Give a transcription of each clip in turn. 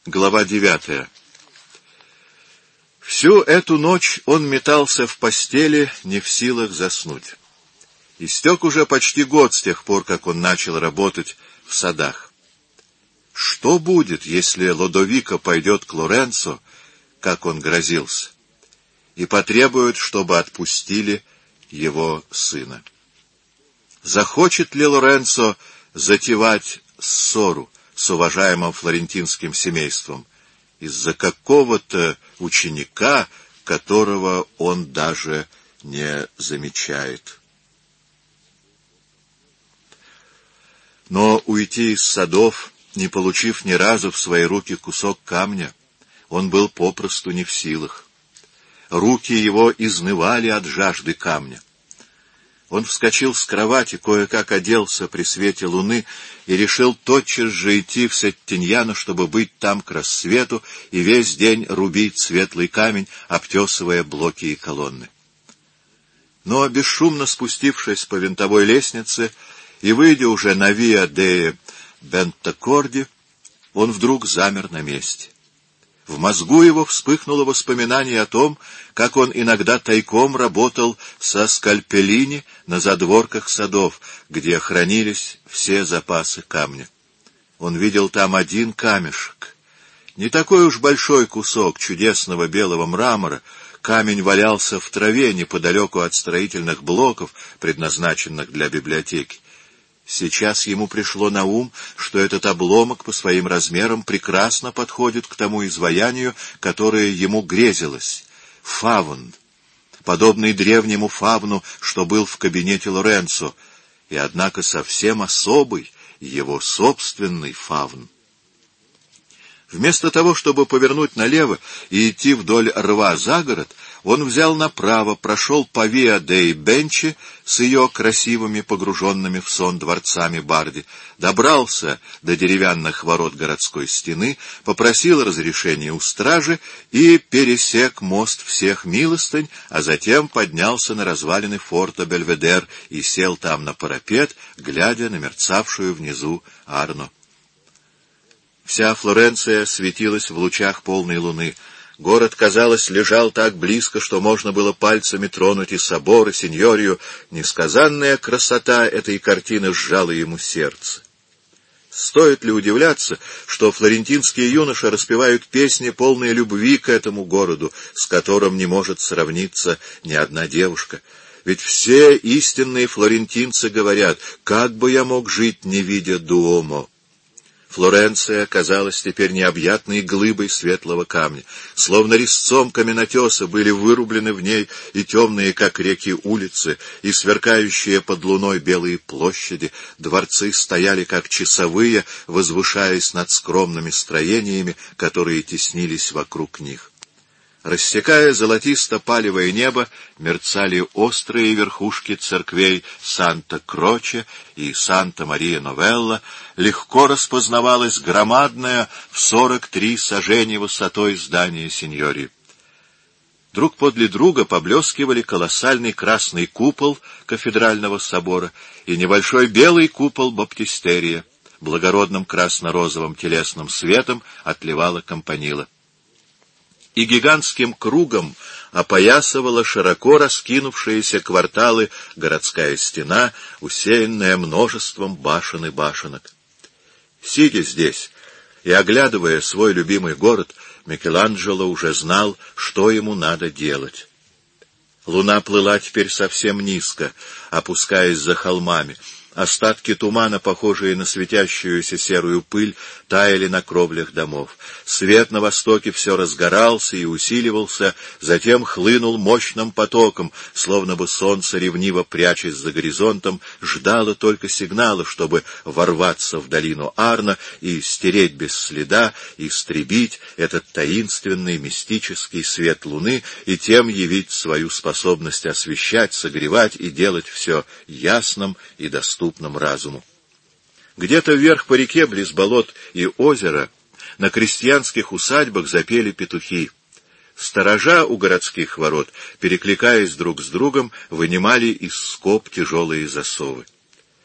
Глава 9. Всю эту ночь он метался в постели, не в силах заснуть. Истек уже почти год с тех пор, как он начал работать в садах. Что будет, если Лодовико пойдет к Лоренцо, как он грозился, и потребует, чтобы отпустили его сына? Захочет ли Лоренцо затевать ссору с уважаемым флорентинским семейством из-за какого-то ученика, которого он даже не замечает? Но уйти из садов, не получив ни разу в свои руки кусок камня, он был попросту не в силах. Руки его изнывали от жажды камня. Он вскочил с кровати, кое-как оделся при свете луны и решил тотчас же идти в Сеттиньяно, чтобы быть там к рассвету и весь день рубить светлый камень, обтесывая блоки и колонны. Но, бесшумно спустившись по винтовой лестнице и выйдя уже на Виа де Бентакорди, он вдруг замер на месте. В мозгу его вспыхнуло воспоминание о том, как он иногда тайком работал со скальпеллини на задворках садов, где хранились все запасы камня. Он видел там один камешек. Не такой уж большой кусок чудесного белого мрамора. Камень валялся в траве неподалеку от строительных блоков, предназначенных для библиотеки. Сейчас ему пришло на ум, что этот обломок по своим размерам прекрасно подходит к тому изваянию, которое ему грезилось — фавн, подобный древнему фавну, что был в кабинете Лоренцо, и, однако, совсем особый, его собственный фавн. Вместо того, чтобы повернуть налево и идти вдоль рва за город, он взял направо, прошел по Виа деи Бенчи с ее красивыми, погруженными в сон дворцами Барди, добрался до деревянных ворот городской стены, попросил разрешения у стражи и пересек мост всех милостынь, а затем поднялся на развалины форта Бельведер и сел там на парапет, глядя на мерцавшую внизу Арно. Вся Флоренция светилась в лучах полной луны. Город, казалось, лежал так близко, что можно было пальцами тронуть и собор, и синьорию. Несказанная красота этой картины сжала ему сердце. Стоит ли удивляться, что флорентинские юноши распевают песни, полные любви к этому городу, с которым не может сравниться ни одна девушка? Ведь все истинные флорентинцы говорят: «Как бы я мог жить, не видя Дуомо?» Флоренция казалась теперь необъятной глыбой светлого камня. Словно резцом каменотеса были вырублены в ней и темные, как реки, улицы, и сверкающие под луной белые площади. Дворцы стояли, как часовые, возвышаясь над скромными строениями, которые теснились вокруг них. Рассекая золотисто-палевое небо, мерцали острые верхушки церквей Санта-Кроче и Санта-Мария-Новелла, легко распознавалось громадное в 43 сажени высотой здание синьории. Друг подле друга поблескивали колоссальный красный купол кафедрального собора и небольшой белый купол баптистерия. Благородным красно-розовым телесным светом отливала кампанила. И гигантским кругом опоясывала широко раскинувшиеся кварталы городская стена, усеянная множеством башен и башенок. Сидя здесь и оглядывая свой любимый город, Микеланджело уже знал, что ему надо делать. Луна плыла теперь совсем низко, опускаясь за холмами. Остатки тумана, похожие на светящуюся серую пыль, таяли на кровлях домов. Свет на востоке все разгорался и усиливался, затем хлынул мощным потоком, словно бы солнце, ревниво прячась за горизонтом, ждало только сигнала, чтобы ворваться в долину Арно и стереть без следа, истребить этот таинственный мистический свет луны и тем явить свою способность освещать, согревать и делать все ясным и доступным разуму. Где-то вверх по реке, близ болот и озера, на крестьянских усадьбах запели петухи. Сторожа у городских ворот, перекликаясь друг с другом, вынимали из скоб тяжелые засовы.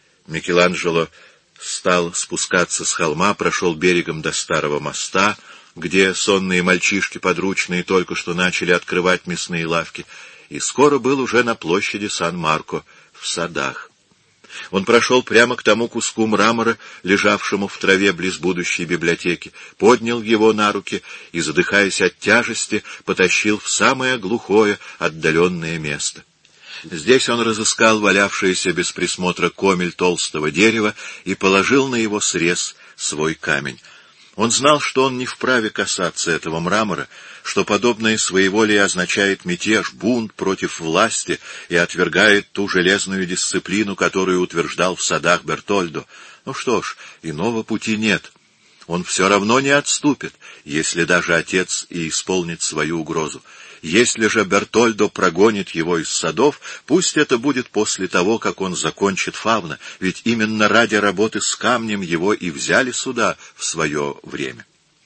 Микеланджело стал спускаться с холма, прошел берегом до старого моста, где сонные мальчишки-подручные только что начали открывать мясные лавки, и скоро был уже на площади Сан-Марко, в садах. Он прошел прямо к тому куску мрамора, лежавшему в траве близ будущей библиотеки, поднял его на руки и, задыхаясь от тяжести, потащил в самое глухое, отдаленное место. Здесь он разыскал валявшийся без присмотра комель толстого дерева и положил на его срез свой камень. Он знал, что он не вправе касаться этого мрамора, что подобное своеволие означает мятеж, бунт против власти и отвергает ту железную дисциплину, которую утверждал в садах Бертольдо. Ну что ж, иного пути нет. Он все равно не отступит, если даже отец и исполнит свою угрозу. Если же Бертольдо прогонит его из садов, пусть это будет после того, как он закончит фавна, ведь именно ради работы с камнем его и взяли сюда в свое время.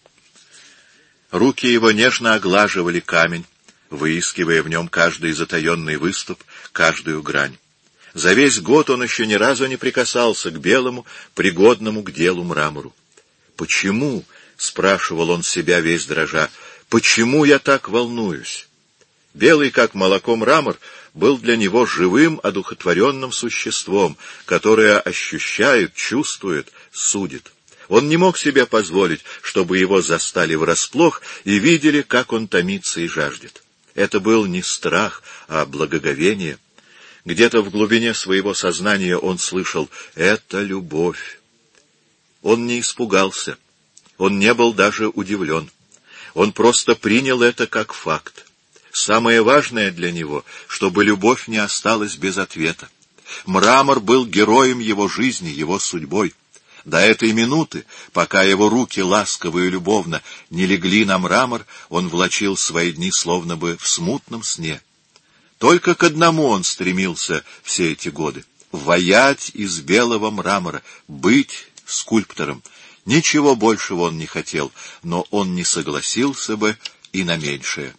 Руки его нежно оглаживали камень, выискивая в нем каждый затаенный выступ, каждую грань. За весь год он еще ни разу не прикасался к белому, пригодному к делу мрамору. «Почему?» — спрашивал он себя весь дрожа. «Почему я так волнуюсь?» Белый, как молоко, мрамор был для него живым, одухотворенным существом, которое ощущает, чувствует, судит. Он не мог себе позволить, чтобы его застали врасплох и видели, как он томится и жаждет. Это был не страх, а благоговение. Где-то в глубине своего сознания он слышал «это любовь». Он не испугался, он не был даже удивлен. Он просто принял это как факт. Самое важное для него, чтобы любовь не осталась без ответа. Мрамор был героем его жизни, его судьбой. До этой минуты, пока его руки ласково и любовно не легли на мрамор, он влачил свои дни словно бы в смутном сне. Только к одному он стремился все эти годы — ваять из белого мрамора, быть скульптором. Ничего большего он не хотел, но он не согласился бы и на меньшее.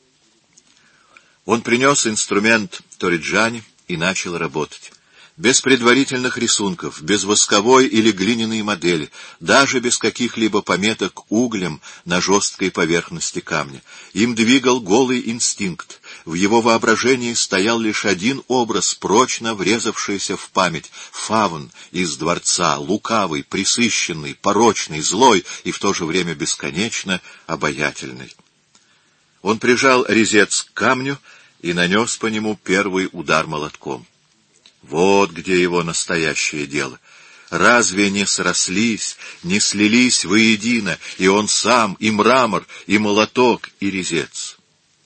Он принес инструмент Торриджани и начал работать. Без предварительных рисунков, без восковой или глиняной модели, даже без каких-либо пометок углем на жесткой поверхности камня. Им двигал голый инстинкт. В его воображении стоял лишь один образ, прочно врезавшийся в память — фавн из дворца, лукавый, пресыщенный, порочный, злой и в то же время бесконечно обаятельный. Он прижал резец к камню и нанес по нему первый удар молотком. Вот где его настоящее дело. Разве не срослись, не слились воедино и он сам, и мрамор, и молоток, и резец?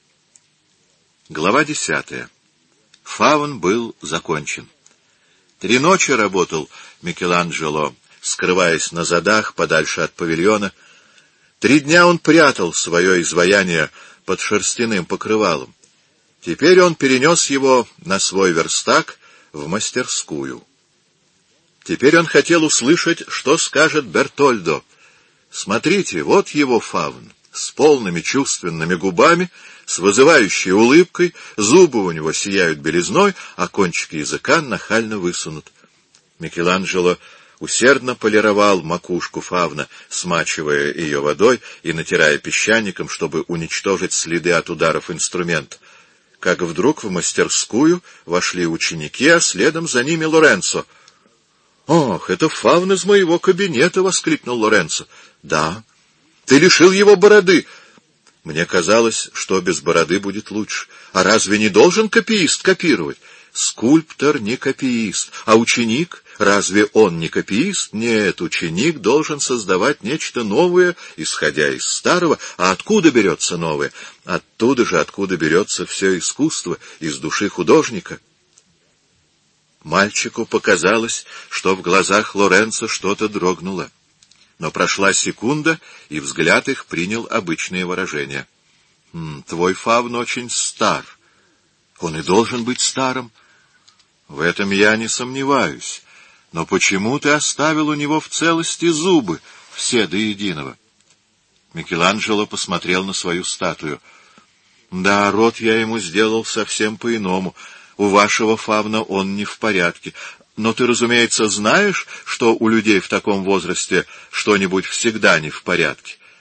Глава 10. Фавн был закончен. 3 ночи работал Микеланджело, скрываясь на задах подальше от павильона. 3 дня он прятал свое изваяние под шерстяным покрывалом. Теперь он перенес его на свой верстак в мастерскую. Теперь он хотел услышать, что скажет Бертольдо. Смотрите, вот его фавн, с полными чувственными губами, с вызывающей улыбкой, зубы у него сияют белизной, а кончики языка нахально высунут. Микеланджело усердно полировал макушку фавна, смачивая ее водой и натирая песчаником, чтобы уничтожить следы от ударов инструмента. Как вдруг в мастерскую вошли ученики, а следом за ними Лоренцо. «Ох, это фавн из моего кабинета!» — воскликнул Лоренцо. «Да. Ты лишил его бороды!» «Мне казалось, что без бороды будет лучше. А разве не должен копиист копировать?» «Скульптор не копиист. А ученик? Разве он не копиист? Нет, ученик должен создавать нечто новое, исходя из старого. А откуда берется новое? Оттуда же, откуда берется все искусство, из души художника». Мальчику показалось, что в глазах Лоренцо что-то дрогнуло. Но прошла секунда, и взгляд их принял обычное выражение. «Твой фавн очень стар. Он и должен быть старым. В этом я не сомневаюсь. Но почему ты оставил у него в целости зубы, все до единого?» Микеланджело посмотрел на свою статую. «Да, рот я ему сделал совсем по-иному. У вашего фавна он не в порядке. Но ты, разумеется, знаешь, что у людей в таком возрасте что-нибудь всегда не в порядке.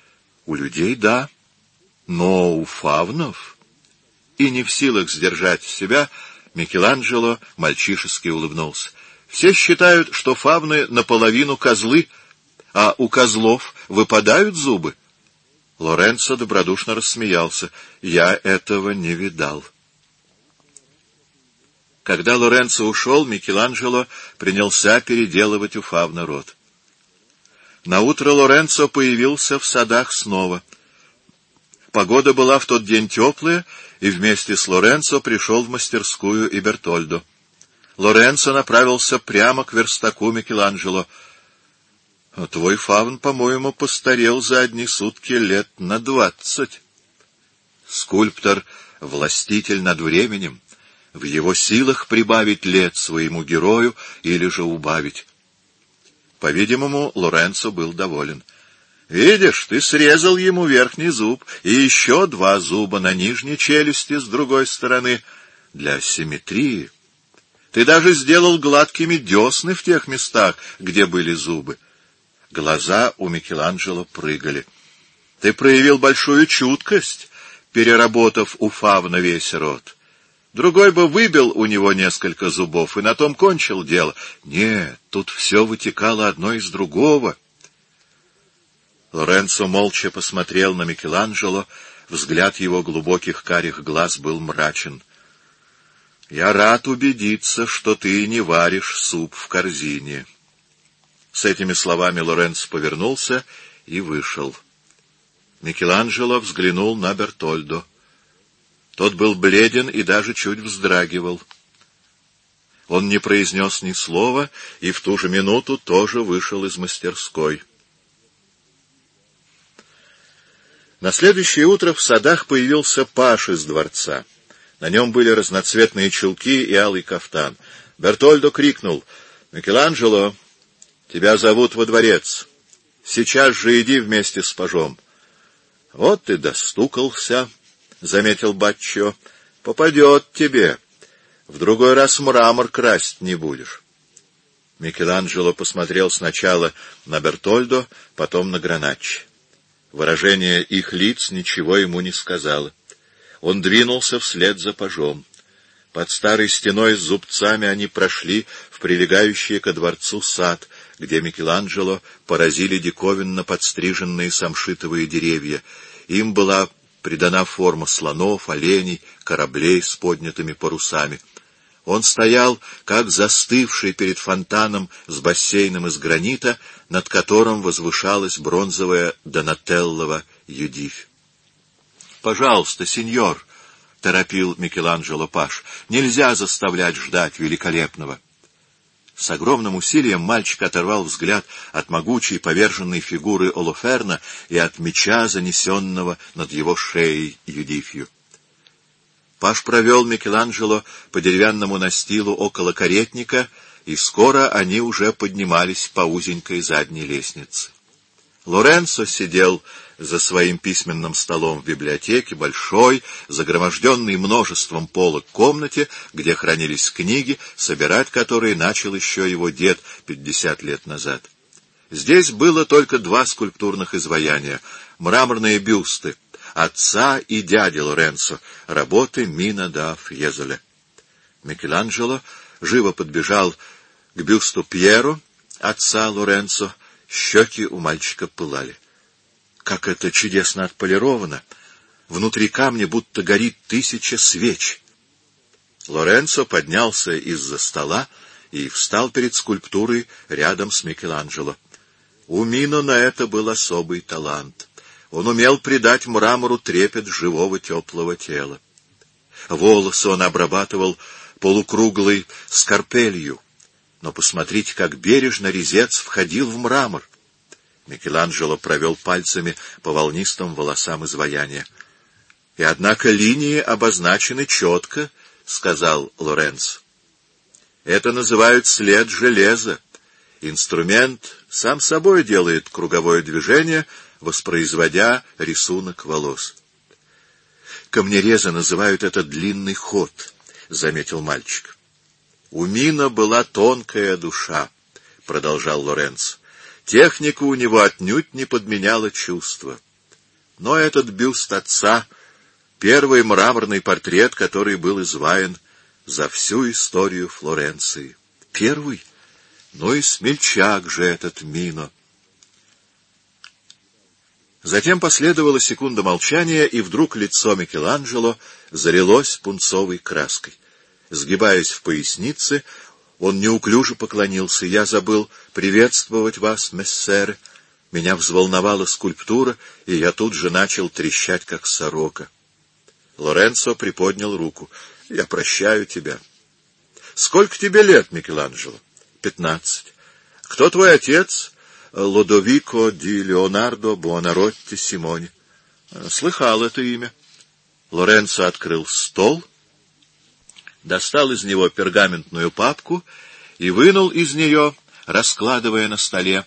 У людей — да, но у фавнов... И не в силах сдержать себя, Микеланджело мальчишески улыбнулся. Все считают, что фавны наполовину козлы, а у козлов выпадают зубы. Лоренцо добродушно рассмеялся. Я этого не видал. Когда Лоренцо ушел, Микеланджело принялся переделывать у фавна рот. Наутро Лоренцо появился в садах снова. Погода была в тот день теплая, и вместе с Лоренцо пришел в мастерскую и Бертольдо. Лоренцо направился прямо к верстаку Микеланджело. — Твой фавн, по-моему, постарел за одни сутки лет на 20. Скульптор — властитель над временем. В его силах прибавить лет своему герою или же убавить. По-видимому, Лоренцо был доволен. Видишь, ты срезал ему верхний зуб и еще 2 зуба на нижней челюсти с другой стороны для симметрии. Ты даже сделал гладкими десны в тех местах, где были зубы. Глаза у Микеланджело прыгали. Ты проявил большую чуткость, переработав у фавна весь рот. Другой бы выбил у него несколько зубов и на том кончил дело. Нет, тут все вытекало одно из другого. Лоренцо молча посмотрел на Микеланджело, взгляд его глубоких карих глаз был мрачен. — Я рад убедиться, что ты не варишь суп в корзине. С этими словами Лоренцо повернулся и вышел. Микеланджело взглянул на Бертольдо. Тот был бледен и даже чуть вздрагивал. Он не произнес ни слова и в ту же минуту тоже вышел из мастерской. На следующее утро в садах появился паж из дворца. На нем были разноцветные чулки и алый кафтан. Бертольдо крикнул: — Микеланджело, тебя зовут во дворец. Сейчас же иди вместе с пажом. — Вот ты достукался, — заметил Баччо. — Попадет тебе. В другой раз мрамор красть не будешь. Микеланджело посмотрел сначала на Бертольдо, потом на Граначчи. Выражение их лиц ничего ему не сказало. Он двинулся вслед за пажом. Под старой стеной с зубцами они прошли в прилегающий ко дворцу сад, где Микеланджело поразили диковинно подстриженные самшитовые деревья. Им была придана форма слонов, оленей, кораблей с поднятыми парусами. Он стоял, как застывший перед фонтаном с бассейном из гранита, над которым возвышалась бронзовая Донателлова Юдивь. — Пожалуйста, сеньор, — торопил Микеланджело паж, — нельзя заставлять ждать великолепного. С огромным усилием мальчик оторвал взгляд от могучей поверженной фигуры Олоферна и от меча, занесенного над его шеей Юдифью. Паж провел Микеланджело по деревянному настилу около каретника, и скоро они уже поднимались по узенькой задней лестнице. Лоренцо сидел за своим письменным столом в библиотеке, большой, загроможденной множеством полок комнате, где хранились книги, собирать которые начал еще его дед 50 лет назад. Здесь было только 2 скульптурных изваяния — мраморные бюсты отца и дяди Лоренцо, работы Мина да Фьезоле. Микеланджело живо подбежал к бюсту Пьеро, отца Лоренцо. Щеки у мальчика пылали. Как это чудесно отполировано! Внутри камня будто горит 1000 свеч. Лоренцо поднялся из-за стола и встал перед скульптурой рядом с Микеланджело. У Мино на это был особый талант. Он умел придать мрамору трепет живого теплого тела. Волосы он обрабатывал полукруглой скарпелью. Но посмотрите, как бережно резец входил в мрамор. Микеланджело провел пальцами по волнистым волосам изваяния. — И однако линии обозначены четко, — сказал Лоренцо. — Это называют след железа. Инструмент сам собой делает круговое движение, воспроизводя рисунок волос. — Камнерезы называют это длинный ход, — заметил мальчик. — У Мино была тонкая душа, — продолжал Лоренцо. Техника у него отнюдь не подменяла чувства. Но этот бюст отца — первый мраморный портрет, который был изваян за всю историю Флоренции. Первый? Ну и смельчак же этот Мино. Затем последовала секунда молчания, и вдруг лицо Микеланджело залилось пунцовой краской. Сгибаясь в пояснице, он неуклюже поклонился. «Я забыл приветствовать вас, мессеры. Меня взволновала скульптура, и я тут же начал трещать, как сорока». Лоренцо приподнял руку. «Я прощаю тебя». «Сколько тебе лет, Микеланджело?» 15. «Кто твой отец?» «Лодовико ди Леонардо Буонаротти Симони». «Слыхал это имя». Лоренцо открыл стол, достал из него пергаментную папку и вынул из нее, раскладывая на столе,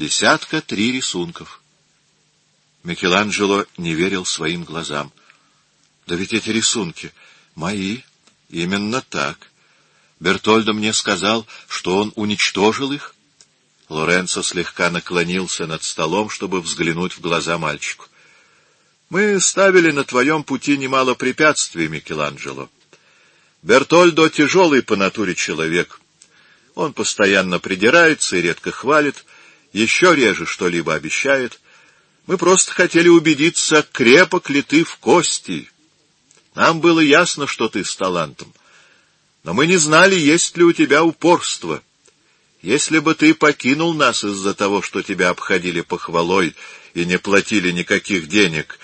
3 рисунков. Микеланджело не верил своим глазам. «Да ведь эти рисунки мои, именно так. Бертольдо мне сказал, что он уничтожил их». Лоренцо слегка наклонился над столом, чтобы взглянуть в глаза мальчику. «Мы ставили на твоем пути немало препятствий, Микеланджело. Бертольдо тяжелый по натуре человек. Он постоянно придирается и редко хвалит, еще реже что-либо обещает. Мы просто хотели убедиться, крепок ли ты в кости. Нам было ясно, что ты с талантом, но мы не знали, есть ли у тебя упорство. Если бы ты покинул нас из-за того, что тебя обходили похвалой и не платили никаких денег...»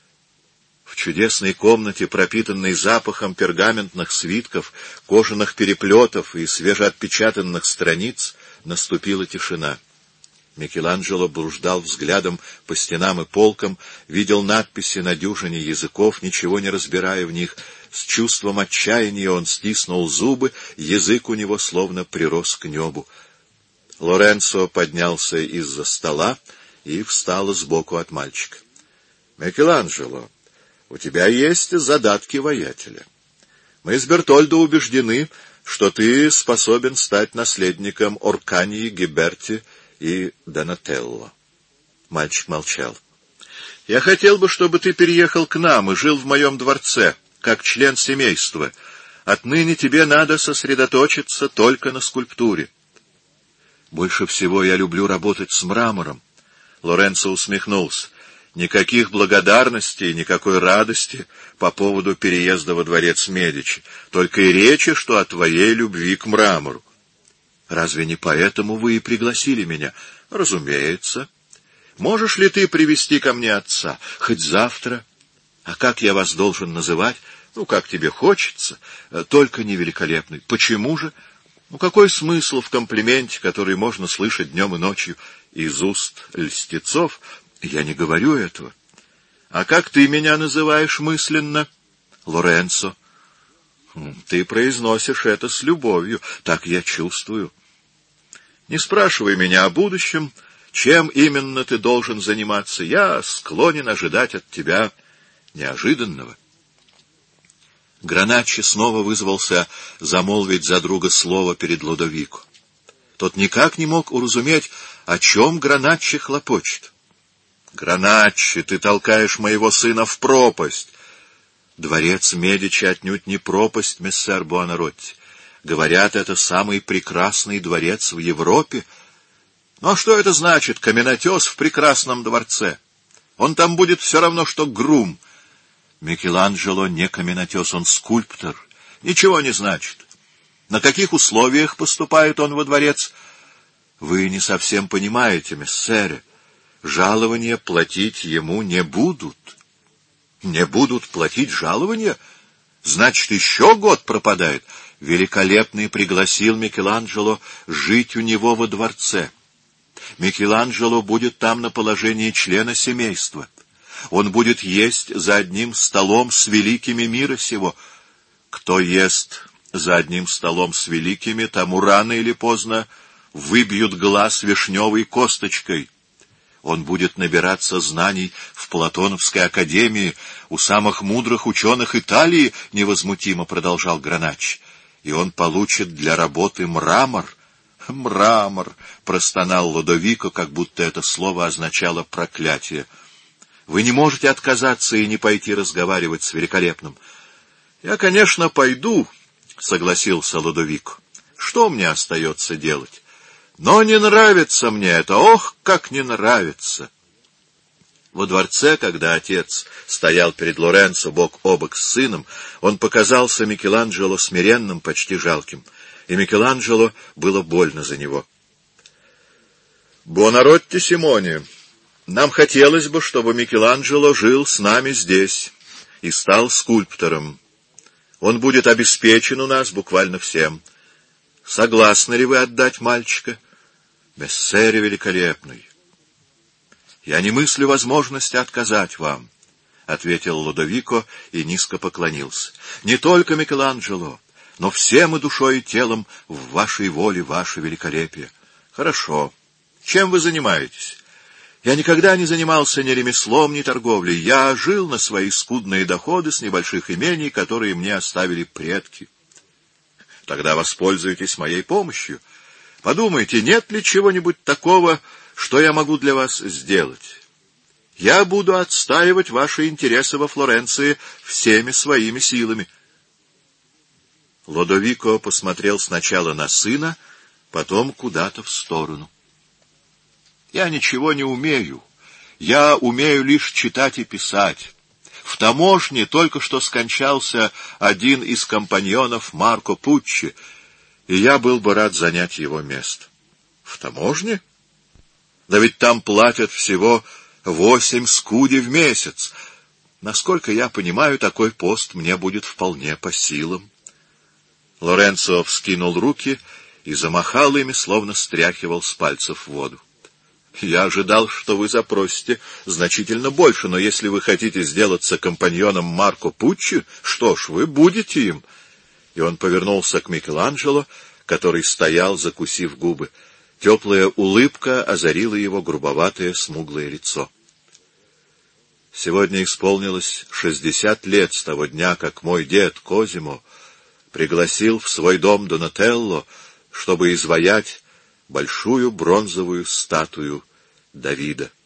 В чудесной комнате, пропитанной запахом пергаментных свитков, кожаных переплетов и свежеотпечатанных страниц, наступила тишина. Микеланджело блуждал взглядом по стенам и полкам, видел надписи на дюжине языков, ничего не разбирая в них. С чувством отчаяния он стиснул зубы, язык у него словно прирос к небу. Лоренцо поднялся из-за стола и встал сбоку от мальчика. — Микеланджело, у тебя есть задатки воятеля. Мы с Бертольдо убеждены, что ты способен стать наследником Оркании, Гиберти и Донателло. Мальчик молчал. — Я хотел бы, чтобы ты переехал к нам и жил в моем дворце, как член семейства. Отныне тебе надо сосредоточиться только на скульптуре. — Больше всего я люблю работать с мрамором. Лоренцо усмехнулся. Никаких благодарностей, никакой радости по поводу переезда во дворец Медичи, только и речи, что о твоей любви к мрамору. Разве не поэтому вы и пригласили меня? Разумеется. Можешь ли ты привести ко мне отца? Хоть завтра. А как я вас должен называть? Ну, как тебе хочется, только не великолепный. Почему же? Ну, какой смысл в комплименте, который можно слышать днем и ночью из уст льстецов? Я не говорю этого. А как ты меня называешь мысленно? Лоренцо. Ты произносишь это с любовью, так я чувствую. Не спрашивай меня о будущем, чем именно ты должен заниматься. Я склонен ожидать от тебя неожиданного. Граначчи снова вызвался замолвить за друга слово перед Лодовико. Тот никак не мог уразуметь, о чем Граначчи хлопочет. «Граначчи, ты толкаешь моего сына в пропасть!» «Дворец Медичи отнюдь не пропасть, мессер Буонаротти. Говорят, это самый прекрасный дворец в Европе. Но что это значит, каменотес в прекрасном дворце? Он там будет все равно, что грум. Микеланджело не каменотес, он скульптор. Ничего не значит. На каких условиях поступает он во дворец? Вы не совсем понимаете, мессере. Жалования платить ему не будут. Не будут платить жалования? Значит, еще год пропадает. Великолепный пригласил Микеланджело жить у него во дворце. Микеланджело будет там на положении члена семейства. Он будет есть за одним столом с великими мира сего. Кто ест за одним столом с великими, тому рано или поздно выбьют глаз вишневой косточкой. Он будет набираться знаний в Платоновской академии у самых мудрых ученых Италии, — невозмутимо продолжал Граначчи. И он получит для работы мрамор. «Мрамор!» — простонал Лодовико, как будто это слово означало проклятие. Вы не можете отказаться и не пойти разговаривать с великолепным. — Я, конечно, пойду, — согласился Лодовико. — Что мне остается делать? Но не нравится мне это, ох, как не нравится! Во дворце, когда отец стоял перед Лоренцо бок о бок с сыном, он показался Микеланджело смиренным, почти жалким, и Микеланджело было больно за него. «Буонаротти, Симоне, нам хотелось бы, чтобы Микеланджело жил с нами здесь и стал скульптором. Он будет обеспечен у нас буквально всем. Согласны ли вы отдать мальчика? Мессере великолепный!» «Я не мыслю возможности отказать вам», — ответил Лодовико и низко поклонился. «Не только Микеланджело, но всем и душой и телом в вашей воле, ваше великолепие». «Хорошо. Чем вы занимаетесь?» «Я никогда не занимался ни ремеслом, ни торговлей. Я жил на свои скудные доходы с небольших имений, которые мне оставили предки». «Тогда воспользуйтесь моей помощью. Подумайте, нет ли чего-нибудь такого, что я могу для вас сделать? Я буду отстаивать ваши интересы во Флоренции всеми своими силами». Лодовико посмотрел сначала на сына, потом куда-то в сторону. «Я ничего не умею. Я умею лишь читать и писать. В таможне только что скончался один из компаньонов Марко Пуччи, и я был бы рад занять его место». «В таможне? Да ведь там платят всего 8 скуди в месяц. Насколько я понимаю, такой пост мне будет вполне по силам». Лоренцо вскинул руки и замахал ими, словно стряхивал с пальцев воду. «Я ожидал, что вы запросите значительно больше, но если вы хотите сделаться компаньоном Марко Пуччи, что ж, вы будете им». И он повернулся к Микеланджело, который стоял, закусив губы. Теплая улыбка озарила его грубоватое смуглое лицо. Сегодня исполнилось 60 лет с того дня, как мой дед Козимо пригласил в свой дом Донателло, чтобы изваять большую бронзовую статую Давида.